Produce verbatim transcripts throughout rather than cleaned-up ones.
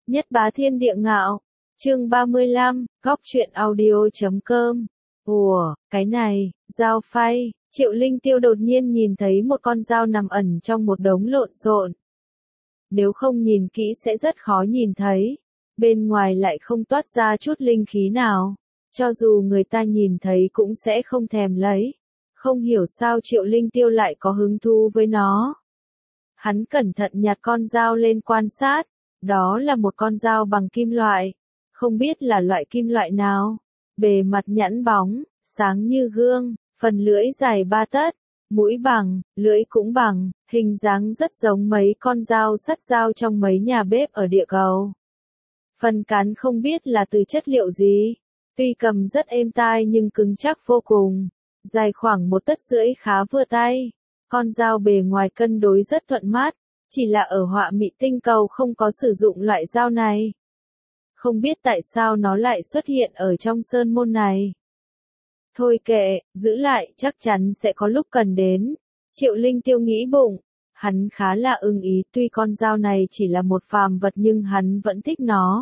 Nhất bá thiên địa ngạo. Chương ba mươi lăm, góc truyện audio chấm com. Ủa, cái này, dao phay. Triệu Linh Tiêu đột nhiên nhìn thấy một con dao nằm ẩn trong một đống lộn xộn. Nếu không nhìn kỹ sẽ rất khó nhìn thấy. Bên ngoài lại không toát ra chút linh khí nào. Cho dù người ta nhìn thấy cũng sẽ không thèm lấy. Không hiểu sao Triệu Linh Tiêu lại có hứng thú với nó. Hắn cẩn thận nhặt con dao lên quan sát. Đó là một con dao bằng kim loại. Không biết là loại kim loại nào. Bề mặt nhẵn bóng, sáng như gương, phần lưỡi dài ba tấc, mũi bằng, lưỡi cũng bằng, hình dáng rất giống mấy con dao sắt dao trong mấy nhà bếp ở địa cầu. Phần cán không biết là từ chất liệu gì. Tuy cầm rất êm tai nhưng cứng chắc vô cùng. Dài khoảng một tấc rưỡi khá vừa tay. Con dao bề ngoài cân đối rất thuận mắt. Chỉ là ở họa mị tinh cầu không có sử dụng loại dao này. Không biết tại sao nó lại xuất hiện ở trong sơn môn này. Thôi kệ, giữ lại, chắc chắn sẽ có lúc cần đến. Triệu Linh Tiêu nghĩ bụng. Hắn khá là ưng ý, tuy con dao này chỉ là một phàm vật nhưng hắn vẫn thích nó.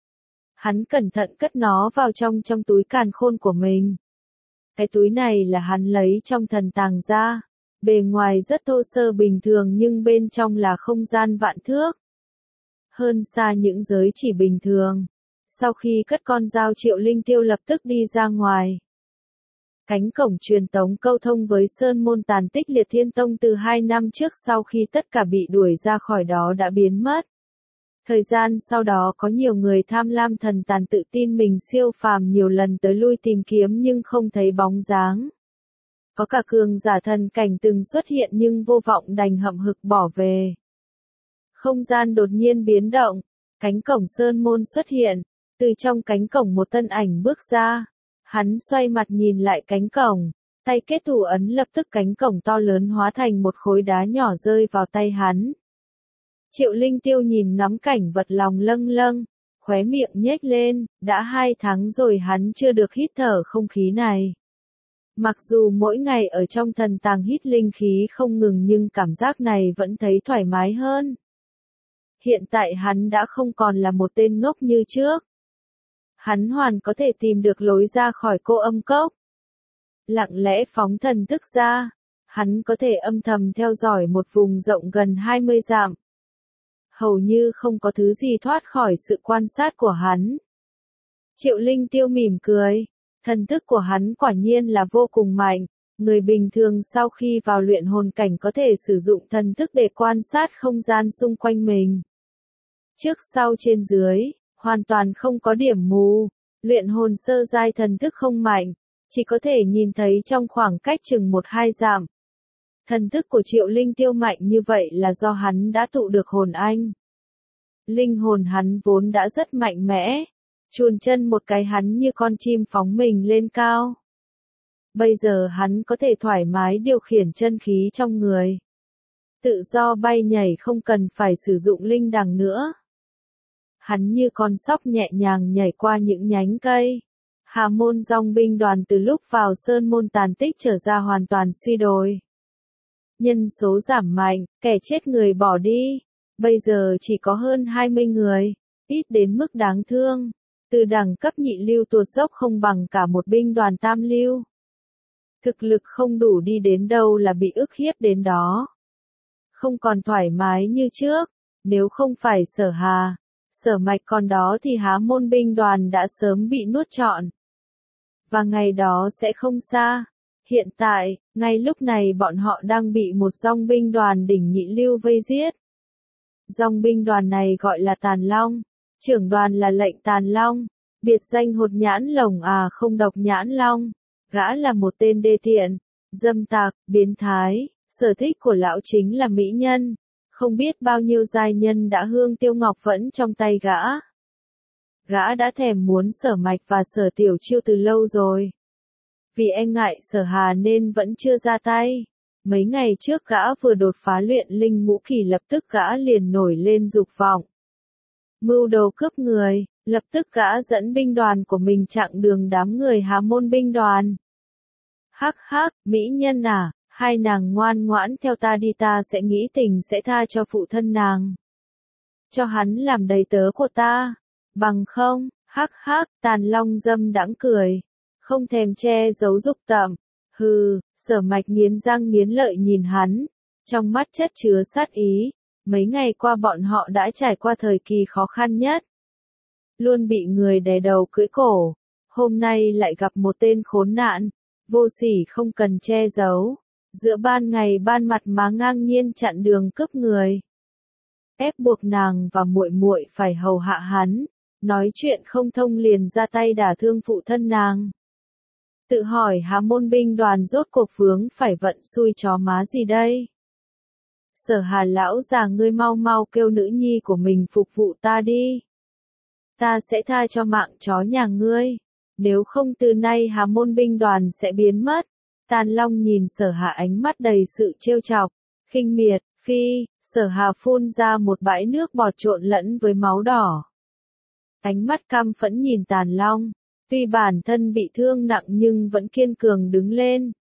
Hắn cẩn thận cất nó vào trong trong túi càn khôn của mình. Cái túi này là hắn lấy trong thần tàng ra. Bề ngoài rất thô sơ bình thường nhưng bên trong là không gian vạn thước. Hơn xa những giới chỉ bình thường. Sau khi cất con dao Triệu Linh Tiêu lập tức đi ra ngoài. Cánh cổng truyền tống câu thông với sơn môn tàn tích Liệt Thiên Tông từ hai năm trước sau khi tất cả bị đuổi ra khỏi đó đã biến mất. Thời gian sau đó có nhiều người tham lam thần tàn tự tin mình siêu phàm nhiều lần tới lui tìm kiếm nhưng không thấy bóng dáng. Có cả cường giả thần cảnh từng xuất hiện nhưng vô vọng đành hậm hực bỏ về. Không gian đột nhiên biến động, cánh cổng sơn môn xuất hiện, từ trong cánh cổng một thân ảnh bước ra. Hắn xoay mặt nhìn lại cánh cổng, tay kết thủ ấn lập tức cánh cổng to lớn hóa thành một khối đá nhỏ rơi vào tay hắn. Triệu Linh Tiêu nhìn ngắm cảnh vật lòng lâng lâng, khóe miệng nhếch lên, đã hai tháng rồi hắn chưa được hít thở không khí này. Mặc dù mỗi ngày ở trong thần tàng hít linh khí không ngừng nhưng cảm giác này vẫn thấy thoải mái hơn. Hiện tại hắn đã không còn là một tên ngốc như trước. Hắn hoàn có thể tìm được lối ra khỏi cô âm cốc. Lặng lẽ phóng thần thức ra, hắn có thể âm thầm theo dõi một vùng rộng gần hai mươi dặm. Hầu như không có thứ gì thoát khỏi sự quan sát của hắn. Triệu Linh Tiêu mỉm cười. Thần thức của hắn quả nhiên là vô cùng mạnh, người bình thường sau khi vào luyện hồn cảnh có thể sử dụng thần thức để quan sát không gian xung quanh mình. Trước sau trên dưới, hoàn toàn không có điểm mù, luyện hồn sơ giai thần thức không mạnh, chỉ có thể nhìn thấy trong khoảng cách chừng một hai dặm. Thần thức của Triệu Linh Tiêu mạnh như vậy là do hắn đã tụ được hồn anh. Linh hồn hắn vốn đã rất mạnh mẽ. Chuồn chân một cái hắn như con chim phóng mình lên cao. Bây giờ hắn có thể thoải mái điều khiển chân khí trong người. Tự do bay nhảy không cần phải sử dụng linh đằng nữa. Hắn như con sóc nhẹ nhàng nhảy qua những nhánh cây. Hà môn dòng binh đoàn từ lúc vào sơn môn tàn tích trở ra hoàn toàn suy đồi. Nhân số giảm mạnh, kẻ chết người bỏ đi. Bây giờ chỉ có hơn hai mươi người, ít đến mức đáng thương. Từ đẳng cấp nhị lưu tuột dốc không bằng cả một binh đoàn tam lưu. Thực lực không đủ đi đến đâu là bị ức hiếp đến đó. Không còn thoải mái như trước, nếu không phải Sở Hà, Sở Mạch còn đó thì Há môn binh đoàn đã sớm bị nuốt trọn. Và ngày đó sẽ không xa. Hiện tại, ngay lúc này bọn họ đang bị một dòng binh đoàn đỉnh nhị lưu vây giết. Dòng binh đoàn này gọi là Tàn Long. Trưởng đoàn là Lệnh Tàn Long, biệt danh hột nhãn lồng à không độc nhãn long. Gã là một tên đê tiện, dâm tặc, biến thái, sở thích của lão chính là mỹ nhân. Không biết bao nhiêu giai nhân đã hương tiêu ngọc vẫn trong tay gã. Gã đã thèm muốn Sở Mạch và Sở Tiểu Chiêu từ lâu rồi. Vì e ngại Sở Hà nên vẫn chưa ra tay. Mấy ngày trước gã vừa đột phá luyện linh ngũ kỳ lập tức gã liền nổi lên dục vọng. Mưu đồ cướp người, lập tức gã dẫn binh đoàn của mình chặn đường đám người Hà môn binh đoàn. Hắc hắc, mỹ nhân à, hai nàng ngoan ngoãn theo ta đi ta sẽ nghĩ tình sẽ tha cho phụ thân nàng. cho hắn làm đầy tớ của ta. Bằng không, hắc hắc, Tàn Long dâm đãng cười, không thèm che giấu dục tợm. Hừ, Sở Mạch nghiến răng nghiến lợi nhìn hắn, trong mắt chất chứa sát ý. Mấy ngày qua bọn họ đã trải qua thời kỳ khó khăn nhất. Luôn bị người đè đầu cưỡi cổ. Hôm nay lại gặp một tên khốn nạn, vô sỉ không cần che giấu. Giữa ban ngày ban mặt má ngang nhiên chặn đường cướp người. Ép buộc nàng và muội muội phải hầu hạ hắn. Nói chuyện không thông liền ra tay đả thương phụ thân nàng. Tự hỏi Hà Môn binh đoàn rốt cuộc vướng phải vận xui chó má gì đây? Sở Hà lão già, ngươi mau mau kêu nữ nhi của mình phục vụ ta đi. Ta sẽ tha cho mạng chó nhà ngươi. Nếu không từ nay Hà Môn binh đoàn sẽ biến mất. Tàn Long nhìn Sở Hà ánh mắt đầy sự trêu chọc, khinh miệt. Phi, Sở Hà phun ra một bãi nước bọt trộn lẫn với máu đỏ. Ánh mắt căm phẫn nhìn Tàn Long. Tuy bản thân bị thương nặng nhưng vẫn kiên cường đứng lên.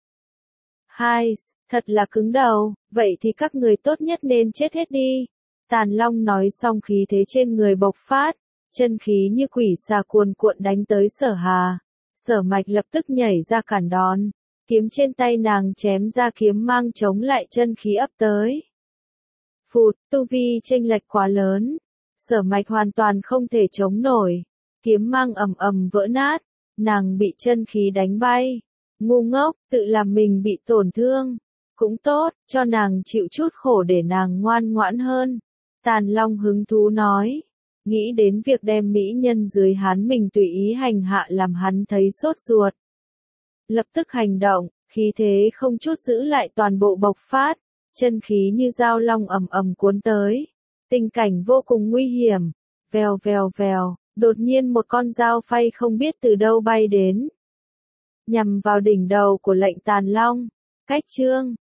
Hai, thật là cứng đầu, vậy thì các người tốt nhất nên chết hết đi. Tàn Long nói xong khí thế trên người bộc phát, chân khí như quỷ xà cuồn cuộn đánh tới Sở Hà. Sở Mạch lập tức nhảy ra cản đón, kiếm trên tay nàng chém ra kiếm mang chống lại chân khí ấp tới. Phụt, tu vi chênh lệch quá lớn, Sở Mạch hoàn toàn không thể chống nổi, kiếm mang ầm ầm vỡ nát, nàng bị chân khí đánh bay. Ngu ngốc, tự làm mình bị tổn thương. Cũng tốt, cho nàng chịu chút khổ để nàng ngoan ngoãn hơn. Tàn Long hứng thú nói. Nghĩ đến việc đem mỹ nhân dưới hắn mình tùy ý hành hạ làm hắn thấy sốt ruột. Lập tức hành động, khí thế không chút giữ lại toàn bộ bộc phát. Chân khí như dao long ầm ầm cuốn tới. Tình cảnh vô cùng nguy hiểm. Vèo vèo vèo, đột nhiên một con dao phay không biết từ đâu bay đến. Nhằm vào đỉnh đầu của lệnh Tàn Long. Cách chương